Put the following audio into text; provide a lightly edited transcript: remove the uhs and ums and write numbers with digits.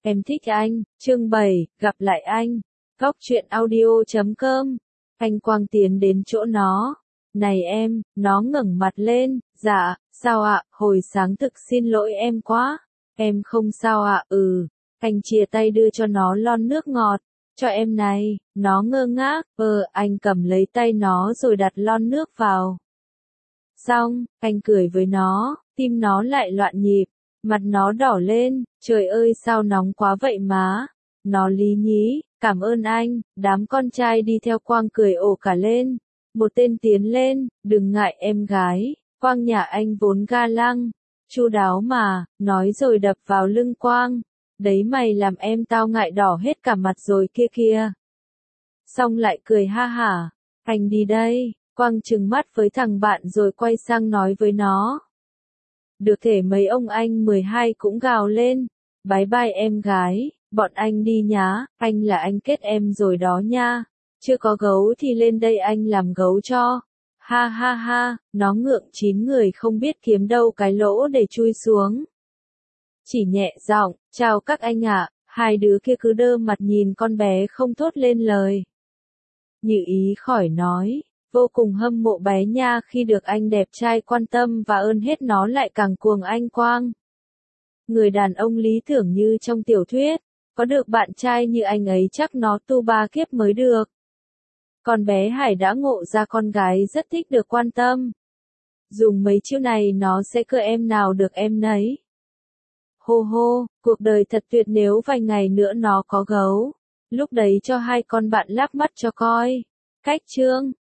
Em thích anh, chương 7, gặp lại anh. Góc truyện audio.com. Anh Quang tiến đến chỗ nó. Này em, nó ngẩng mặt lên, dạ, sao ạ, hồi sáng thực xin lỗi em quá. Em không sao ạ, Anh chìa tay đưa cho nó lon nước ngọt. Cho em này, nó ngơ ngác, anh cầm lấy tay nó rồi đặt lon nước vào. Xong, anh cười với nó, tim nó lại loạn nhịp. Mặt nó đỏ lên, trời ơi sao nóng quá vậy má. Nó lý nhí, cảm ơn anh, đám con trai đi theo Quang cười ồ cả lên. Một tên tiến lên, đừng ngại em gái, Quang nhà anh vốn ga lăng, chu đáo mà, nói rồi đập vào lưng Quang. Đấy mày làm em tao ngại đỏ hết cả mặt rồi kia kia. Xong lại cười ha hả, anh đi đây, Quang trừng mắt với thằng bạn rồi quay sang nói với nó. Được thể mấy ông anh 12 cũng gào lên, bái bai em gái, bọn anh đi nhá, anh là anh kết em rồi đó nha, chưa có gấu thì lên đây anh làm gấu cho, ha ha ha, nó ngượng 9 người không biết kiếm đâu cái lỗ để chui xuống. Chỉ nhẹ giọng, chào các anh ạ, hai đứa kia cứ đơ mặt nhìn con bé không thốt lên lời. Như ý khỏi nói. Vô cùng hâm mộ bé nha khi được anh đẹp trai quan tâm và ơn hết nó lại càng cuồng anh Quang. Người đàn ông lý tưởng như trong tiểu thuyết, có được bạn trai như anh ấy chắc nó tu 3 kiếp mới được. Còn bé Hải đã ngộ ra con gái rất thích được quan tâm. Dùng mấy chiêu này nó sẽ cưa em nào được em nấy. Hô hô, cuộc đời thật tuyệt nếu vài ngày nữa nó có gấu. Lúc đấy cho hai con bạn lác mắt cho coi. Cách chương